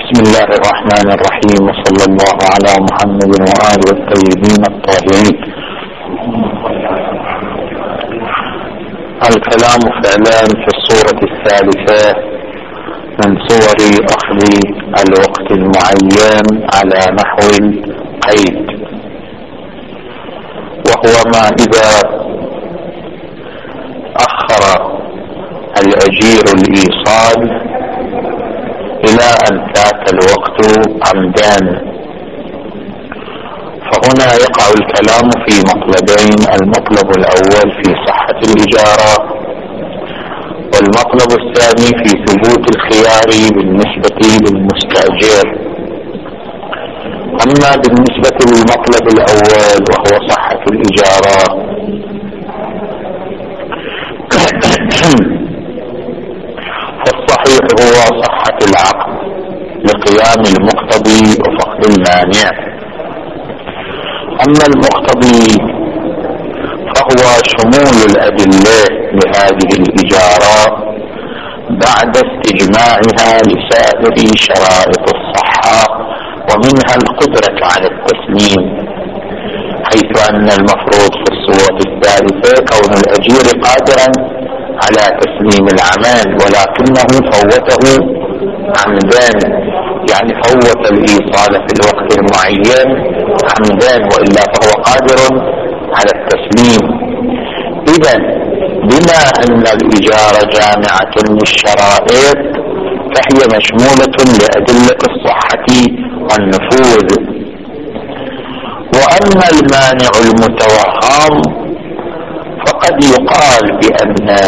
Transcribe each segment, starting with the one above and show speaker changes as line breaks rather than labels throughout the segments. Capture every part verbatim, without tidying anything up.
بسم الله الرحمن الرحيم، وصلى الله على محمد وآله الطيبين الطاهرين. الكلام فعلا في الصورة الثالثة من صور أخذ الوقت المعين على نحو القيد، وهو ما إذا أخر الأجير الإيصال إلى أن فات الوقت عمدا. فهنا يقع الكلام في مطلبين: المطلب الأول في صحة الإجارة، والمطلب الثاني في ثبوت الخيار بالنسبة للمستأجر. أما بالنسبة للمطلب الأول وهو صحة الإجارة، فالصحيح هو صحة العقد لقيام المقتضي وفقد المانع. أما المقتضي فهو شمول الأدلة لهذه الإجارة بعد استجماعها لسائر شرائط الصحة، ومنها القدرة على التسليم، حيث أن المفروض في الصورة الثالثة كون الأجير قادرا على تسليم العمل، ولكنه فوته عمدا، يعني فوت الإيصال في الوقت المعين عمدا، وإلا فهو قادر على التسليم. إذن بما أن الإجارة جامعة للشرائط فهي مشمولة لأدلة الصحة والنفوذ. وأما المانع المتوهم فقد يقال بأن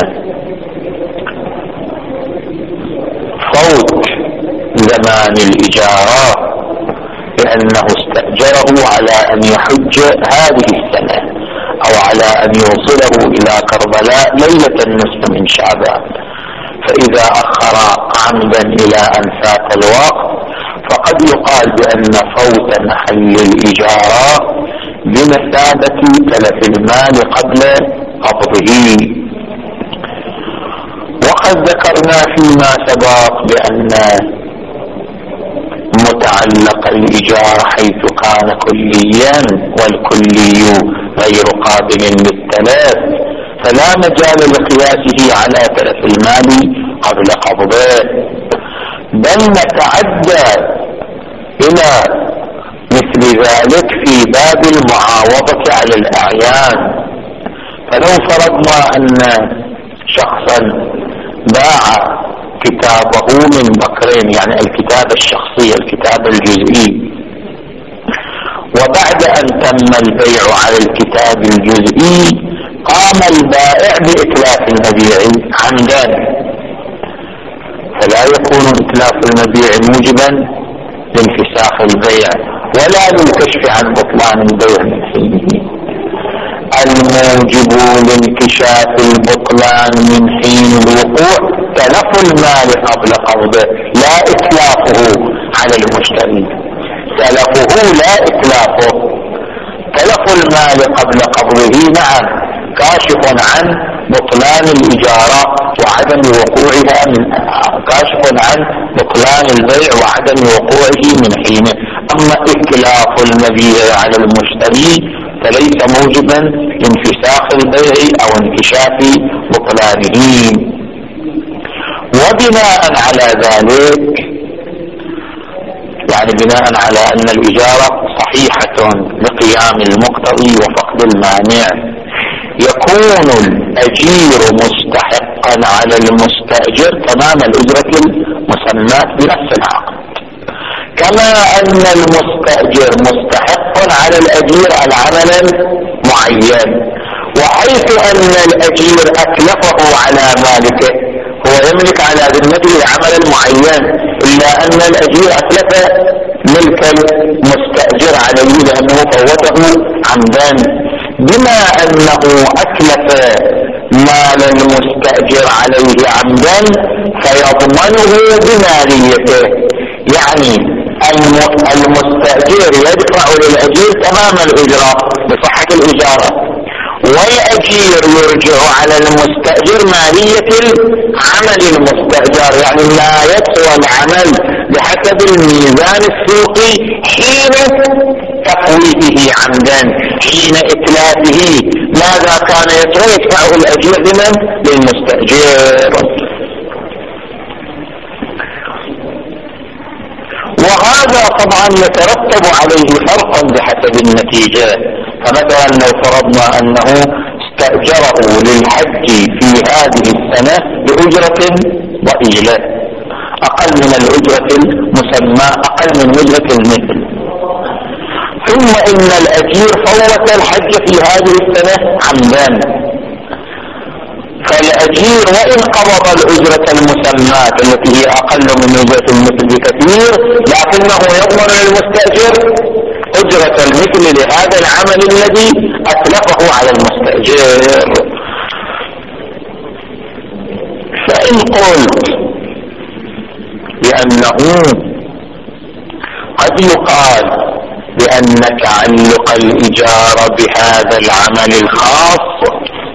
فوت زمان الإجارة لأنه استأجره على أن يحج هذه السنة، أو على أن يوصله إلى كربلاء ليلة النصف من شعبان، فإذا أخر عمدا إلى أن فات الوقت فقد يقال بأن فوت محل الإجارة بمثابة تلف المال قبل قبضه. وقد ذكرنا فيما سبق بأن متعلق الإجارة حيث كان كليا والكلي غير قابل للتلف فلا مجال لقياسه على تلف المال قبل قبضه، بل نتعدى إلى مثل ذلك في باب المعاوضة على الأعيان. فلو فرضنا أن شخصا باع كتابه من بكرين، يعني الكتاب الشخصي الكتاب الجزئي، وبعد أن تم البيع على الكتاب الجزئي قام البائع بإتلاف المبيع عمدا، فلا يكون إتلاف المبيع موجبا لانفساخ البيع ولا للكشف عن بطلان البيع من حينه. الموجب لانكشاف البطلان من حين الوقوع تلف المال قبل قبضه لا إتلافه على المشتري، تلفه لا إتلافه. تلف المال قبل قبضه نعم كاشف عن بطلان الإجارة وعدم وقوعها، من كاشف عن بطلان البيع وعدم وقوعه من حينه. أما إتلاف المبيع على المشتري فليس موجبا لانفساخ البيع أو انكشاف بطلانه. وبناء على ذلك، يعني بناء على أن الإجارة صحيحة لقيام المقتضي وفقد المانع، يكون الأجير مستحقا على المستأجر تمام الأجرة المسماة بنفس العقد، كما أن المستأجر مستحق على الأجير العمل المعين. وحيث أن الأجير أتلفه على مالكه، هو يملك على ذمته العمل المعين، إلا أن الأجير أتلف ملك المستأجر عليه لأنه فوته عمدا. بما أنه أتلف مال المستأجر عليه عمدا فيضمنه بماليته، يعني المستأجر يدفع للأجير تمام الإجراء بصحة الإجارة، والأجير يرجع على المستأجر مالية العمل المستأجر، يعني لا يسوى العمل بحسب الميزان السوقي حين تقويته عمدا، حين إتلافه. ماذا كان يدفع؟ يدفعه الأجير لمن؟ للمستأجر. وهذا طبعا يترتب عليه فرقا بحسب النتيجة. فمثلا لو فرضنا أنه استأجره للحج في هذه السنة بأجرة ضئيلة أقل من الأجرة المسمى، أقل من أجرة المثل، ثم إن الأجير فوت الحج في هذه السنة عمدا، فالأجير وإن قبض الأجرة المسماة التي هي أقل من أجرة المثل بكثير، لكنه يضمن للمستأجر أجرة المثل لهذا العمل الذي أتلفه على المستأجر. فإن قلت بأنه قد يقال بأن تعلق الإجارة بهذا العمل الخاص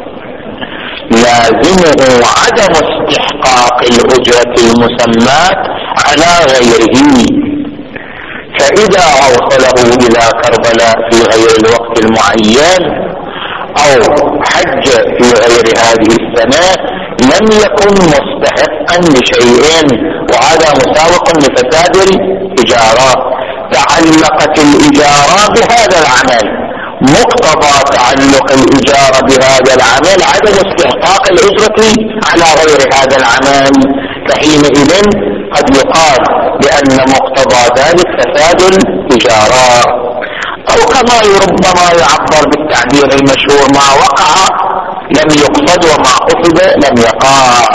لازمه عدم استحقاق الأجرة المسماة على غيره، فإذا أوصله إلى كربلاء في غير الوقت المعين أو حج في غير هذه السنة لم يكن مستحقا لشيء، وهذا مساوق لفساد الإجارة. تعلقت الإجارة بهذا العمل، مقتضى تعلق الإجارة بهذا العمل عدم استحقاق الأجرة على غير هذا العمل، فحينئذ قد يقال بأن مقتضى ذلك فساد الإجارة. أو كما ربما يعبر بالتعبير المشهور ما وقع لم يقصد وما قصد لم يقع.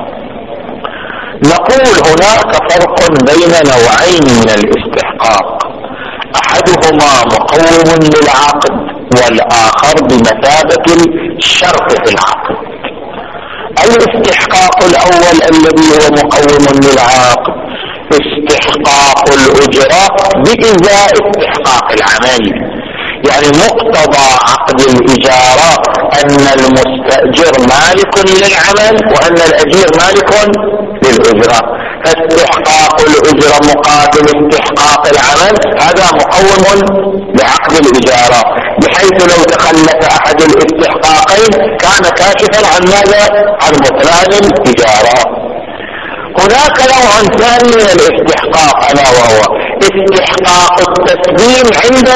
نقول هناك فرق بين نوعين من الاستحقاق، أحدهما مقوم للعقد والآخر بمثابة الشرط في العقد. الاستحقاق الأول الذي هو مقوم للعقد استحقاق الأجرة بإزاء استحقاق العمل، يعني مقتضى عقد الإجارة أن المستأجر مالك للعمل وأن الأجير مالك للأجرة، فاستحقاق الأجرة مقابل استحقاق العمل هذا مقوم لعقد الإجارة، بحيث لو تخلف أحد الاستحقاقين كان كاشفا عن ماذا؟ عن بطلان الإجارة. هناك نوع ثاني من الاستحقاق ألا وهو استحقاق التسليم عند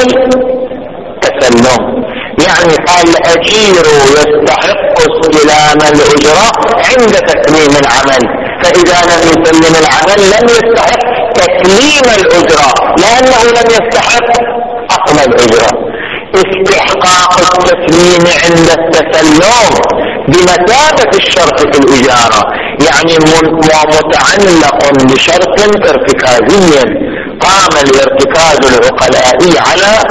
التسلم، يعني قال الأجير يستحق استلام الأجرة عند تسليم العمل، فإذا لم يسلم العمل لم يستحق تسليم الأجرة لأنه لم يستحق أصل الأجرة. استحقاق التسليم عند التسلم بمثابة الشرط في الإجارة، يعني متعلق بشرط ارتكازي قام الارتكاز العقلائي على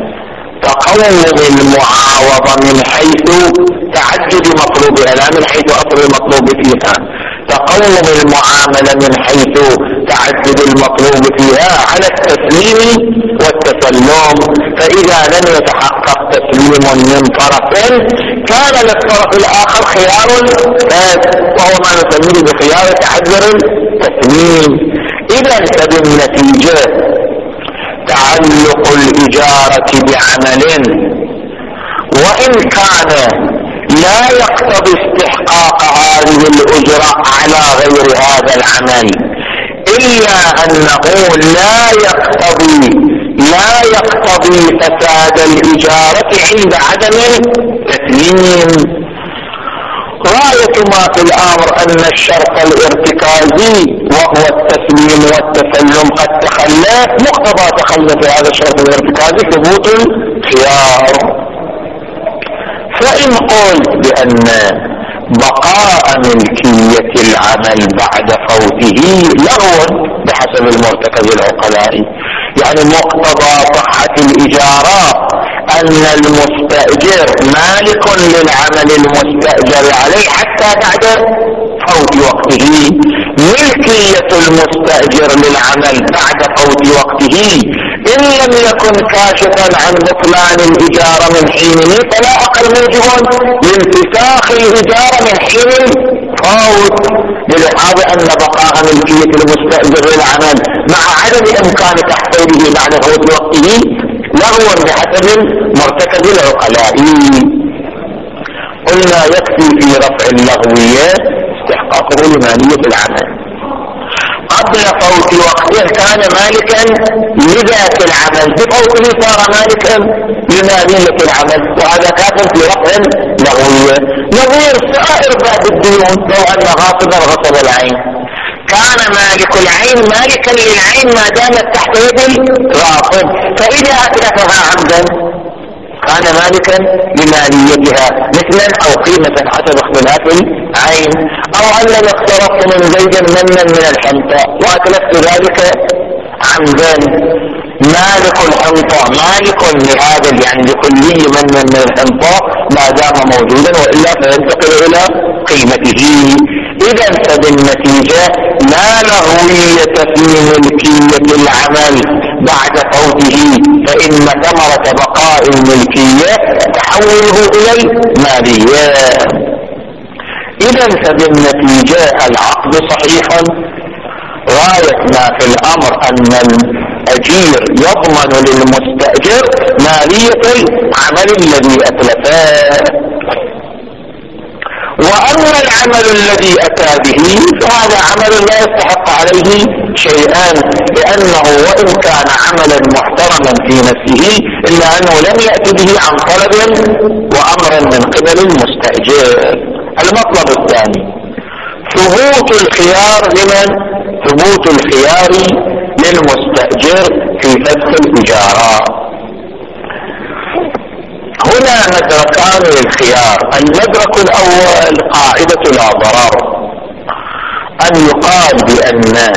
تقوم المعاوضة من حيث تعدد مطلوبها لا من حيث أصل المطلوب فيها، تقوم المعاملة من حيث تعدد المطلوب فيها على التسليم والتسلم، فإذا لم يتحقق تسليم من طرف كان للطرف الآخر خيار وهو ما نسميه بخيار تحذر التسليم. إذا فبالنتيجة تعلق الإجارة بعمل وإن كان لا يقتضي استحقاق هذه الأجرة على غير هذا العمل، إلا أنه لا يقتضي لا يقتضي فساد الإجارة عند عدم التسليم. غاية ما في الأمر أن الشرط الارتكازي وهو التسليم والتسلم قد تخلف، مقتضى تخلف هذا الشرط الارتكازي ثبوت الخيار. فإن قلت بأن بقاء ملكية العمل بعد فوته لغو بحسب المرتكز العقلائي، يعني مقتضى صحة الإجارة أن المستأجر مالك للعمل المستأجر عليه حتى بعد فوت وقته. ملكية المستأجر للعمل بعد فوت وقته إن لم يكن كاشفا عن بطلان الإجارة من حينه فلا أقل موجب لانفساخ الإجارة من حين الفوت. للحاظ أن بقاء ملكية المستأجر للعمل مع عدم إمكان تحصيله بعد فوت وقته لغو بحسب مرتكب العقلاء. قلنا يكفي في رفع اللغوية استحقاقه لمالية العمل. قبل فوت وقته كان مالكا لذات العمل، بفوته صار مالكا لمالية العمل، وهذا كافر في رفع اللغوية. نظير سائر باب الديون، لو أن غاصبا غصب العين كان مالك العين مالكا للعين ما دامت تحت يد الغاصب، فإذا أتلفها عمدا كان مالكا لماليتها مثلا أو قيمة حسب اختلاف العين. أو أنني اقترضت من زيد منا من الحنطة وأتلفت ذلك عمدا، مالك الحنطة مالك لهذا يعني لكلي منا من الحنطة ما دام موجودا، وإلا فينتقل إلى قيمته. إذا فبالنتيجة لا لغوية في ملكية العمل بعد فوته، فإن ثمرة بقاء الملكية تحوله إلى المالية. إذا فبالنتيجة العقد صحيح. غاية ما في الأمر أن الأجير يضمن للمستأجر مالية العمل الذي أتلفه، وأما العمل الذي أتى به فهذا عمل لا يستحق عليه شيئا، لأنه وإن كان عملا محترما في نفسه إلا أنه لم يأتي به عن طلب وأمر من قبل المستأجر. المطلب الثاني ثبوت الخيار لمن؟ ثبوت الخيار للمستأجر في فسخ الإجارة. هنا مدركان للخيار. المدرك الأول قاعدة لا ضرر، أن يقال بأن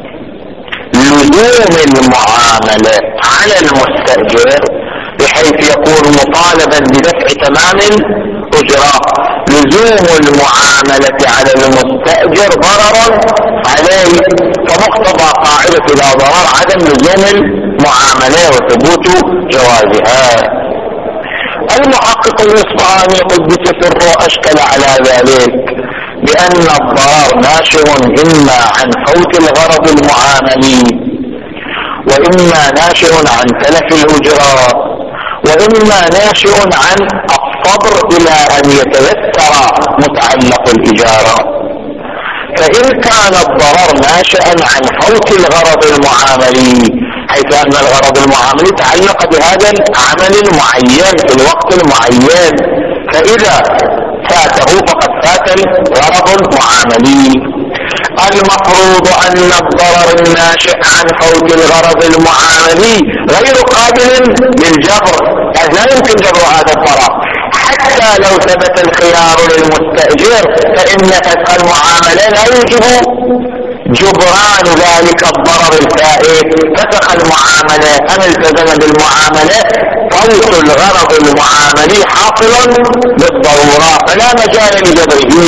لزوم المعاملة على المستأجر بحيث يكون مطالبا بدفع تمام الأجرة، لزوم المعاملة على المستأجر ضررا عليه، فمقتضى قاعدة لا ضرر عدم لزوم المعاملة وثبوت جوازها. المحقق الإصفهاني قدس سره أشكل على ذلك بأن الضرر ناشئ إما عن فوت الغرض المعاملي، وإما ناشئ عن تلف الأجرة، وإما ناشئ عن الصبر إلى أن يتيسر متعلق الإجارة. فإن كان الضرر ناشئا عن فوت الغرض المعاملي حيث أن الغرض المعاملي تعلق بهذا العمل المعين في الوقت المعين، فإذا فاته فقد فات الغرض المعاملي. المفروض أن الضرر الناشئ عن فوت الغرض المعاملي غير قابل للجبر، لا يمكن جبر هذا الضرر حتى لو ثبت الخيار للمستأجر، فإن فسخ المعاملة لا يوجب جبران ذلك الضرر الفائت. فسخ المعاملة أم التزم بالمعاملة، فوت الغرض المعاملي حاصل بالضرورة، فلا مجال لجبره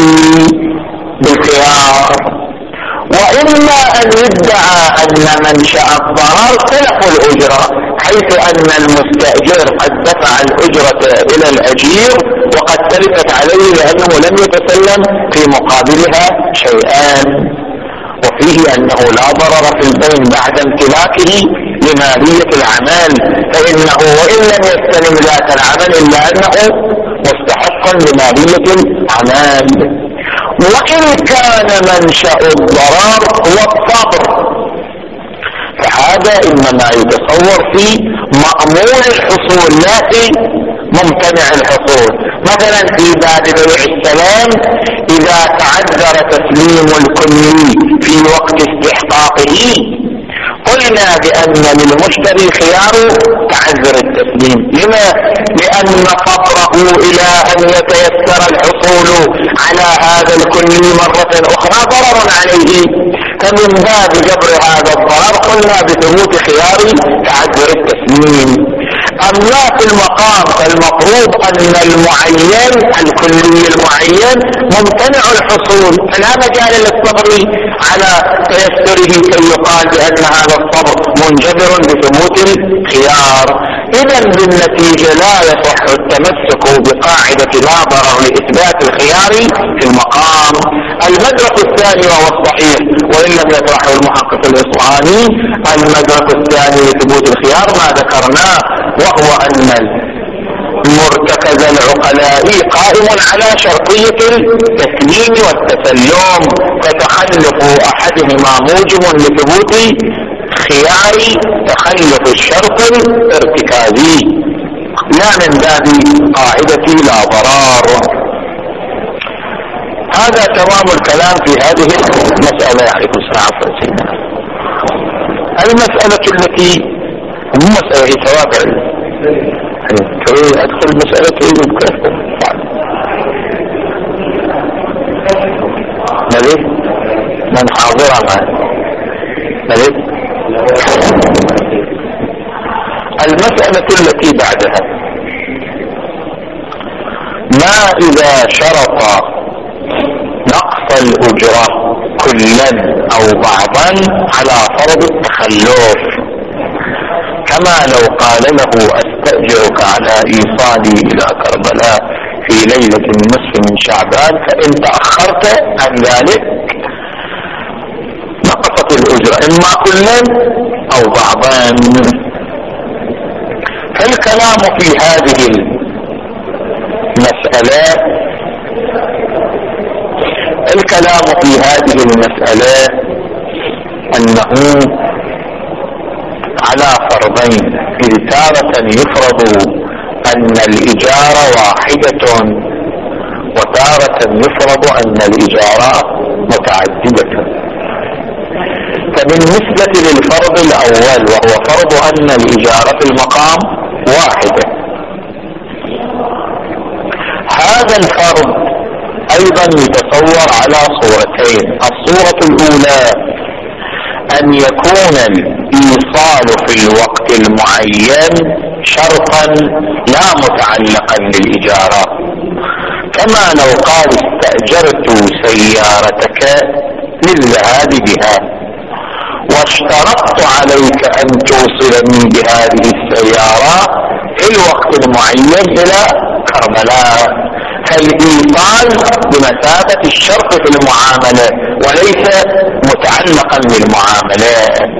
بالخيار. وإما أن يدعى أن منشأ الضرر تلف الأجرة، حيث أن المستأجر قد دفع الأجرة إلى الأجير وقد تلفت عليه لأنه لم يتسلم في مقابلها شيئا، وفيه أنه لا ضرر في البين بعد امتلاكه لمالية العمل، فإنه وإن لم يستلم ذات العمل إلا أنه مستحق لمالية العمل. وإن كان منشأ الضرر هو الصبر، فهذا إنما يتصور في مأمول الحصول لا في ممتنع الحصول. مثلا في باب بيع السلام إذا تعذر تسليم الكلي في وقت استحقاقه قلنا بأن للمشتري خيار تعذر التسليم. لما؟ لأن فقره إلى أن يتيسر الحصول على هذا الكلي مرة أخرى ضرر عليه، فمن باب جبر هذا الضرر قلنا بثبوت خيار تعذر التسليم. أما في المقام فالمفروض أن المعين الكلي المعين ممتنع الحصول، فلا مجال للصبر على تيسره كي يقال بأن هذا الصبر منجبر بثبوت الخيار. إذا بالنتيجة لا يصح التمسك بقاعدة لا ضرر لإثبات الخيار في المقام. المدرك الثاني وهو الصحيح وإن لم يطرحه المحقق الإصفهاني، المدرك الثاني لثبوت الخيار ما ذكرناه، وهو أن مرتكز العقلاء قائم على شرطية التسليم والتسلم، فتخلف أحدهما موجب لثبوت خيار تخلف الشرط الارتكازي، لا من باب قاعدة لا ضرار. هذا تمام الكلام في هذه المسألة. عليكم السلام ورحمة الله. المسألة التي مو مسألة توابع، تريد أدخل مسألة يمكن مليك من حاضر معه مليك. المسألة التي بعدها، ما إذا شرط نقص الأجرة كلا أو بعضا على فرض التخلف، كما لو قال له أستأجرك على إيصالي إلى كربلاء في ليلة النصف من شعبان، فإن تأخرت عن ذلك نقصت الأجرة إما كلا أو بعضا. فالكلام في هذه المسألة الكلام في هذه المسألة أنه على فرضين، إذ تارة يفرض أن الإجارة واحدة وتارة يفرض أن الإجارة متعددة. فبالنسبة للفرض الأول وهو فرض أن الإجارة في المقام واحدة، هذا الفرض أيضا يتصور على صورتين. الصورة الأولى أن يكون الإيصال في الوقت المعين شرطا لا متعلقا بالإجارة، كما لو قال استأجرت سيارتك للذهاب بها واشترطت عليك أن توصلني بهذه السيارة في الوقت المعين إلى كربلاء، فالإيصال بمثابة الشرط في المعاملة وليس متعلقا بالمعاملة.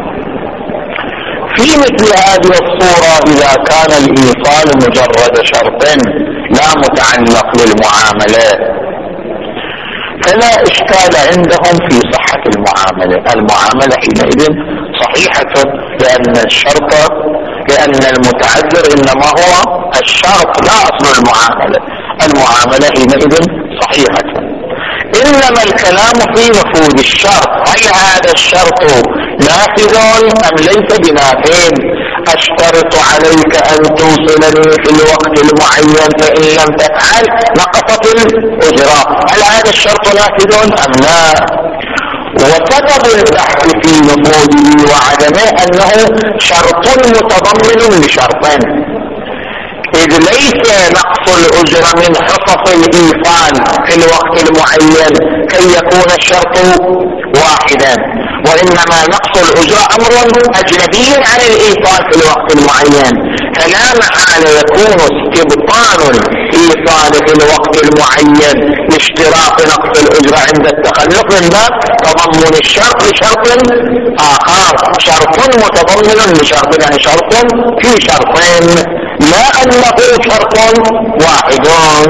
في مثل هذه الصورة إذا كان الإيصال مجرد شرط لا متعلق بالمعاملة فلا إشكال عندهم في صحة المعاملة. المعاملة حينئذ صحيحة، لأن الشرط لأن المتعذر إنما هو الشرط لا أصل المعاملة. المعاملة حينئذ صحيحة. إنما الكلام في نفوذ الشرط، هل هذا الشرط نافذ أم ليس بنافذ؟ أشترط عليك أن توصلني في الوقت المعين فإن لم تفعل نقصت الأجرة، هل هذا الشرط نافذ أم لا؟ وسبب البحث في نفوذه وعدمه أنه شرط متضمن لشرطين، إذ ليس نقص الأجرة من حصص الإيصال في الوقت المعين كي يكون الشرط واحدا، وإنما نقص الأجرة أمر أجنبي عن الإيصال في الوقت المعين، فلا محالة يكون استبطان الإيصال في الوقت المعين لاشتراط نقص الأجرة عند التخلف من باب تضمن الشرط لشرط آخر، شرط متضمن لشرط، يعني شرط في شرطين لا أنه شرط واحد.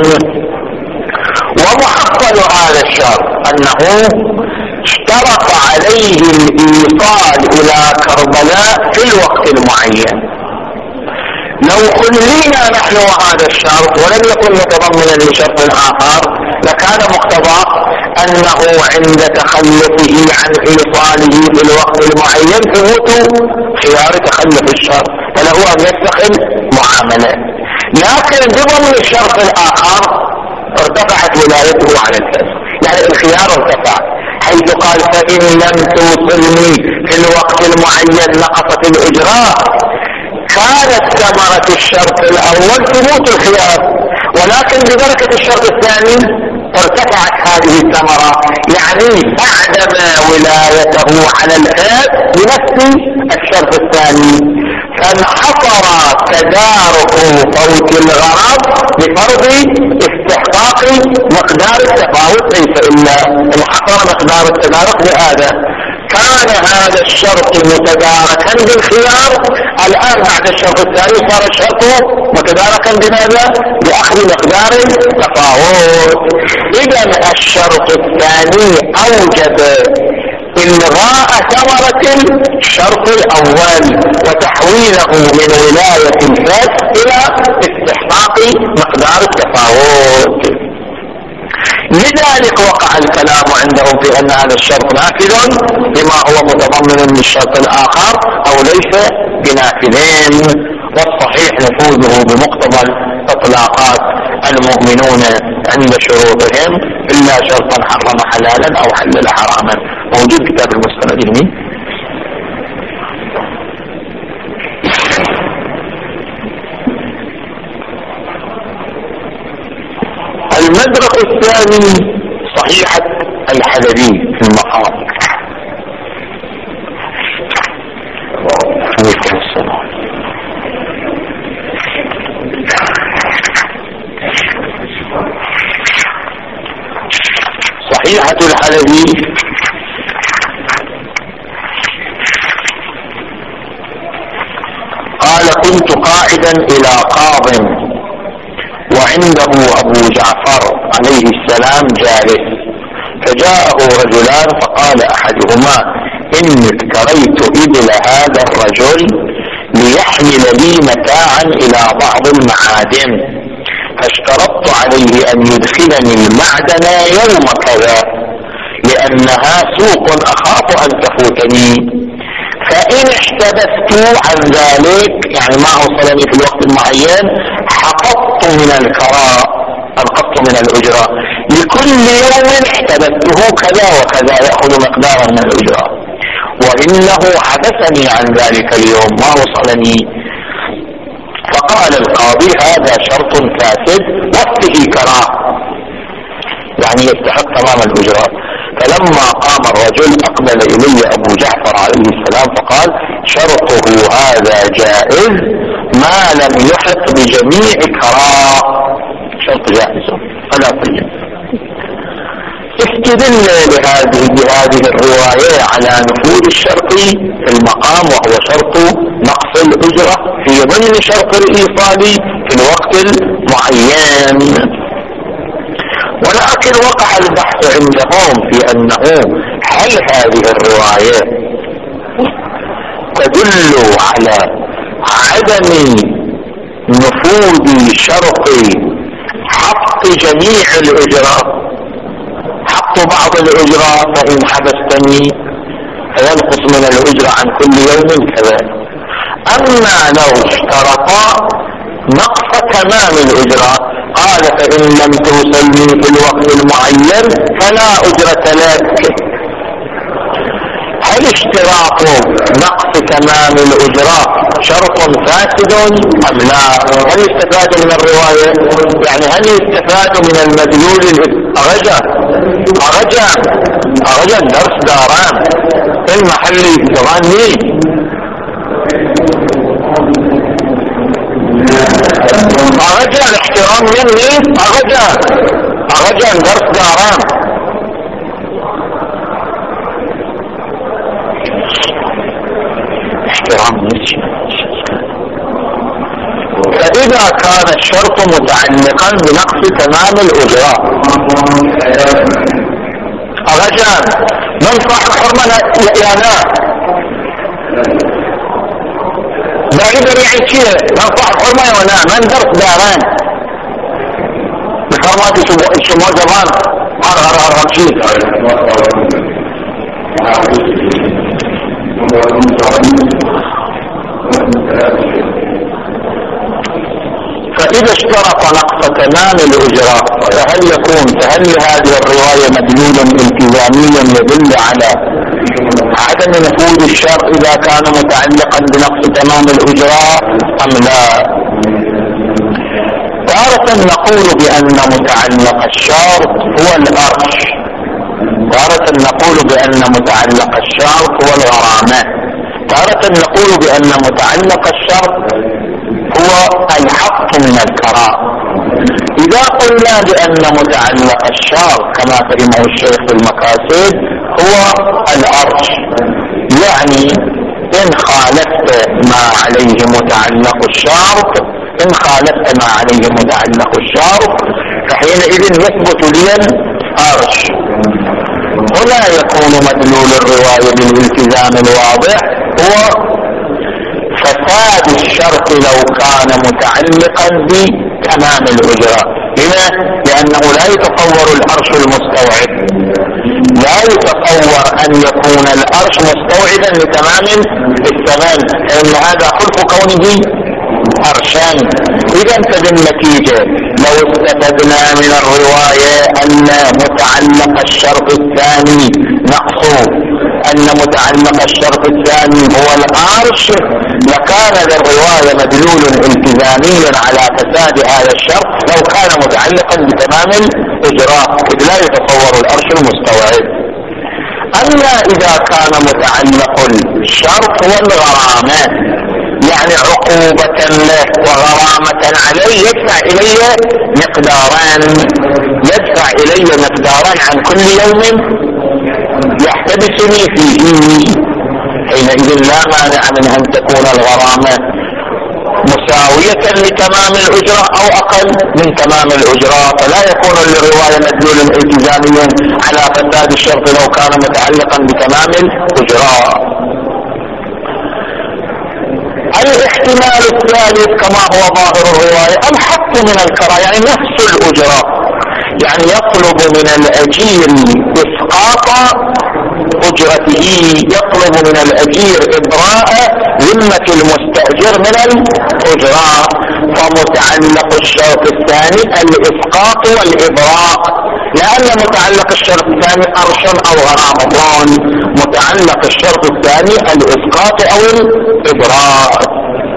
ومحصل هذا الشرط أنه اشترط عليه الإيصال إلى كربلاء في الوقت المعين. لو خلينا نحن هذا الشرط ولم يكن متضمنا لشرط آخر لكان مقتضى أنه عند تخلفه عن إيصاله في الوقت المعين ثبوت خيار تخلف الشرط، فله أن يستقل معاملة. لكن بضمن الشرط الآخر ارتفعت ولايته على الفاسق، يعني الخيار ارتفع، حيث قال فإن لم توصلني في الوقت المعين نقصت الإجراء. كانت ثمرة الشرط الأول ثبوت الخيار، ولكن ببركة الشرط الثاني ارتفعت هذه الثمرة، يعني أعدم ولايته على الخيار بنفس الشرط الثاني، فانحصر تدارك فوت الغرض بفرض استحقاق مقدار التفاوت، ليس إلا إن حصل مقدار التدارك بهذا. كان هذا الشرط متداركا بالخيار، الآن بعد الشرط الثاني صار الشرط متداركا بماذا؟ بأخذ مقدار التفاوت. إذا الشرط الثاني أوجب إلغاء ثمرة الشرط الأول وتحويله من ولاية الفاس إلى استحقاق مقدار التفاوت. لذلك وقع الكلام عندهم في أن هذا الشرط نافذ بما هو متضمن للشرط الآخر أو ليس بنافذين، والصحيح نفوذه بمقتضى الإطلاقات المؤمنون عند شروطهم إلا شرطا حرم حلالا أو حلل حراما. موجود كتاب المستند اليمين. المدرك الثاني صحيحة الحلبي في المقام. صحيحة الحلبي قال: كنت قاعدا إلى قاض وعنده أبو جعفر عليه السلام جالس، فجاءه رجلان فقال أحدهما: إني افتريت إبل هذا الرجل ليحمل لي متاعا إلى بعض المعادن، فاشترطت عليه أن يدخلني المعدن يوم كذا لأنها سوق أخاف أن تفوتني، فإن احتبست عن ذلك يعني ما وصلني في الوقت المعين حققت من الكراء، أنقصت من الأجرة، لكل يوم احتبسته كذا وكذا يأخذ مقدارا من الأجرة، وإنه حبسني عن ذلك اليوم ما وصلني. فقال القاضي: هذا شرط فاسد وفيه كراء يعني يستحق تمام الأجرة. فلما قام الرجل أقبل إلي أبو جعفر عليه السلام فقال: شرطه هذا جائز ما لم يحط بجميع كراء، شرط جائز فلا تجب. استدل لهذه بهذه الرواية على نفوذ الشرط في المقام، وهو شرط نقص الأجرة في ضمن شرط الإيصال في الوقت المعين. ولكن وقع البحث عندهم في أنه هل هذه الرواية تدل على عدم نفوذ شرط حق جميع الأجرة، حق بعض الأجرة فإن حبستني فينقص من الأجرة عن كل يوم كذا، أما لو اشترط نقص تمام الأجرة قال: فإن لم توصلني في الوقت المعين فلا أجرة لك. هل اشتراط نقص تمام الأجرة شرط فاسد أم لا؟ هل يستفاد من الرواية؟ يعني هل يستفاد من المدلول؟ أرجع أرجع أرجع درس داران المحلي تغني أرجع الاحترام مني، أرجع أرجع درس داران. احترام مني. فإذا كان الشرط متعلقا بنقص تمام الأجرة أرجع من صاحب حرمة يا ناس لا يقدر يعيش شيء من صاحب حرمة ولا من درس داران بفرمات الشمال زمان هر هر هر هر شيء. فإذا اشترط نقص تمام الأجرة فهل يكون فهل هذه الرواية مدلولا التزاميا يدل على عدم نفوذ الشرط إذا كان متعلقا بنقص تمام الأجرة أم لا؟ تارة نقول بأن متعلق الشرط هو الأرش، تارة نقول بأن متعلق الشرط هو الغرامة، تارة نقول بأن متعلق الشرط هو الحق من الكراء. إذا قلنا بأن متعلق الشرط كما فهمه الشيخ في المقاصد هو الأرش، يعني إن خالفت ما عليه متعلق الشرط إن خالفت ما عليه متعلق الشرط فحينئذ يثبت لي الأرش. هنا يكون مدلول الرواية بالالتزام الواضح هو فساد الشرط لو كان متعلقا بتمام الأجرة. لما؟ لأنه لا يتصور الأرش المستوعب، لا يتصور أن يكون الأرش مستوعبا لتمام الثمن، فإن هذا خلق كونه أرشان. إذا فبالنتيجة لو استفدنا من الرواية أن متعلق الشرط الثاني نقصه أن متعلق الشرط الثاني هو الأرش لكان للرواية مدلول التزامي على فساد هذا الشرط لو كان متعلقا بتمام الإجراء، إذ لا يتصور الأرش المستوعب. أما إذا كان متعلق الشرط هو الغرامة، يعني عقوبة له وغرامة عليه، يدفع إلي مقداران يدفع إلي مقداران عن كل يوم يحتبسني فيه. حينئذ لا مانع من أن تكون الغرامة مساوية لتمام الأجرة أو أقل من تمام الأجرة، فلا يكون للرواية مدلول التزامي على فساد الشرط لو كان متعلقا بتمام الأجرة. الاحتمال الثالث كما هو ظاهر الرواية الحق من الكراء، يعني نفس الأجرة، يعني يطلب من الأجير إسقاط أجرته، يطلب من الأجير إبراء ذمة المستأجر من الأجرة. فمتعلق الشرط الثاني الإسقاط والإبراء، لأن متعلق الشرط الثاني أرش أو غرامة، متعلق الشرط الثاني الإسقاط أو الإبراء.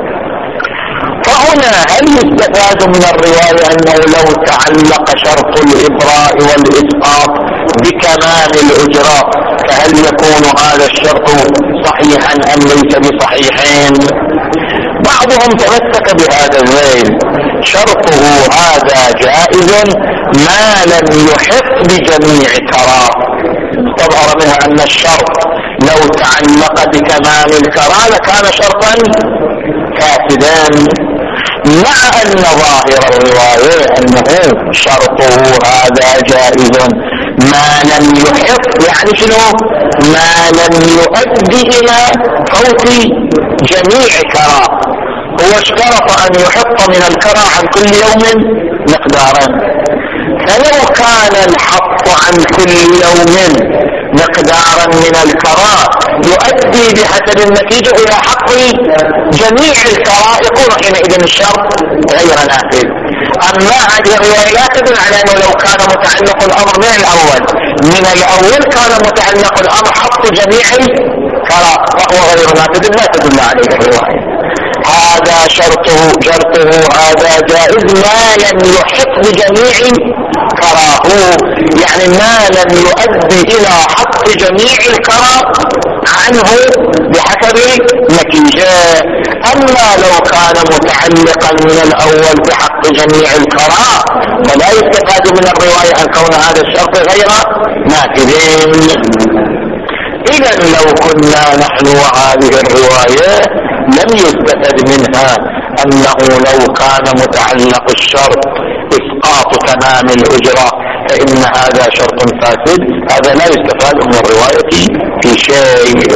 فهنا هل يستفاد من الرواية أنه لو تعلق شرط الإبراء والإسقاط بكمال الأجرة فهل يكون هذا الشرط صحيحا أم ليس بصحيحين؟ بعضهم تمسك بهذا الذيل، شرطه هذا جائز ما لم يحق بجميع كراء. تظهر منها أن الشرط لو تعلق بكمال الكراء لكان شرطا فاسدا، مع أن ظاهر الرواية أنه شرطه هذا جائز ما لم يحق، يعني شنو؟ ما لم يؤدي إلى فوت جميع كراء. هو اشترط أن يحط من الكراء عن كل يوم مقدارا، فلو كان الحط عن كل يوم مقدارا من الكراء يؤدي بحسب النتيجة إلى حق جميع الكراء يكون حينئذ الشرط غير نافذ. أما هذه الرواية لا تدل على أنه لو كان متعلق الأمر من الأول من الأول كان متعلق الأمر حق جميع الكراء وهو غير نافذ، لا تدل عليه الرواية. هذا شرطه شرطه هذا جائز ما لم يحق بجميع كراء، يعني ما لم يؤدي إلى حق جميع الكراء عنه بحسب نتيجة. أما لو كان متعلقا من الأول بحق جميع الكراء فلا يستفاد من الرواية عن كون هذا الشرط غير نافذين. إذا لو كنا نحن وهذه الرواية لم يستفد منها أنه لو كان متعلق الشرط إسقاط تمام الأجرة فإن هذا شرط فاسد، هذا لا يستفاد من الرواية في شيء.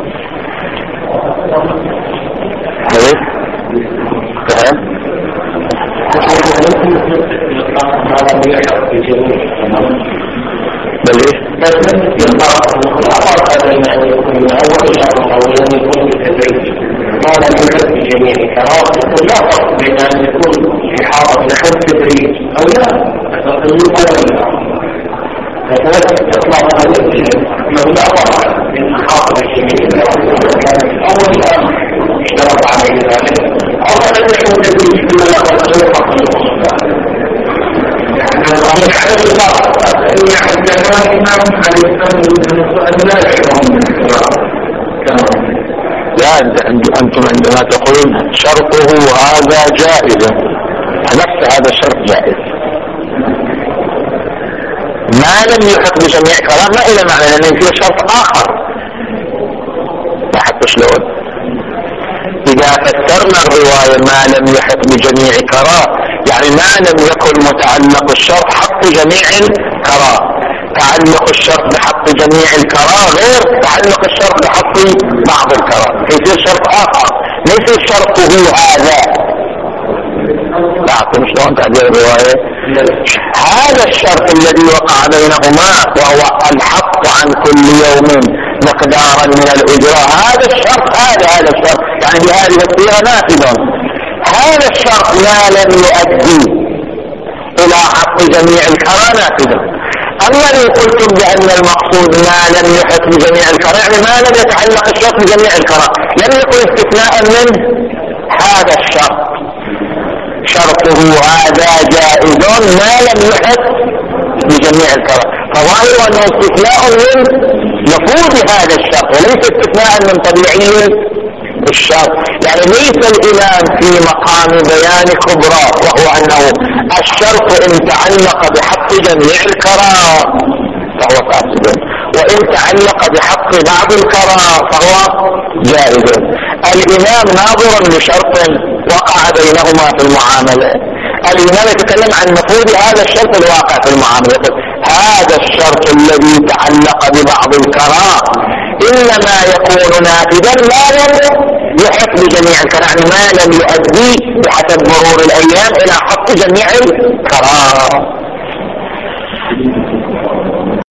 فهم؟ بل إيه؟
ما لم يحب بجميع الكرام لا فرق بين أن يكون في حاضر لحد تدريج أو لا تقلوا أولا فثلاثة إطلاق أنه لا فرق بين حاضر بجميع الكرام أول الأمر اشترط عليه ذلك أو لم يكون تدريج كل لقد سوق
لا لا، أنتم عندما تقولون شرطه هذا جائز، نفس هذا الشرط جائز ما لم يحط بجميع كلام، ما إلى معنى لأنه فيه شرط آخر. لا حتى شلون إذا فسرنا الرواية ما لم يحط بجميع كراه، يعني ما لم يكن متعلق الشرط حق جميع الكراه. تعلق الشرط بحق جميع الكراه غير تعلق الشرط بحق بعض الكراه، يصير شرط آخر ليس شرطه هذا. تعرفون شلون تعبير الرواية؟ هذا الشرط الذي وقع بينهما وهو الحق عن كل يوم مقدارا من الأجرة، هذا الشرط هذا هذا الشرط يعني بهذه الصيغة نافذ. هذا الشرط ما لم يؤدي إلى حق جميع الكراه نافذ. أما لو قلتم بأن المقصود ما لم يحط بجميع الكراه يعني ما لم يتعلق الشرط بجميع الكراه، لم يكن استثناء من هذا الشرط، شرطه هذا جائز ما لم يحط بجميع الكراه، فظاهر أنه استثناء من نفوذ هذا الشرط وليس استثناء من طبيعي الشرط. يعني ليس الإمام في مقام بيان كبرى وهو أنه الشرط إن تعلق بحق جميع الكراه فهو فاسد، وإن تعلق بحق بعض الكراه فهو جائز. الإمام ناظر لشرط وقع بينهما في المعاملة، الإمام يتكلم عن نفوذ هذا الشرط الواقع في المعاملة. هذا الشرط الذي تعلق ببعض الكراه إنما يكون نافذا ما لم يحق بجميع الكراه، يعني ما لم يؤدي بحسب مرور الأيام إلى حق جميع الكراه.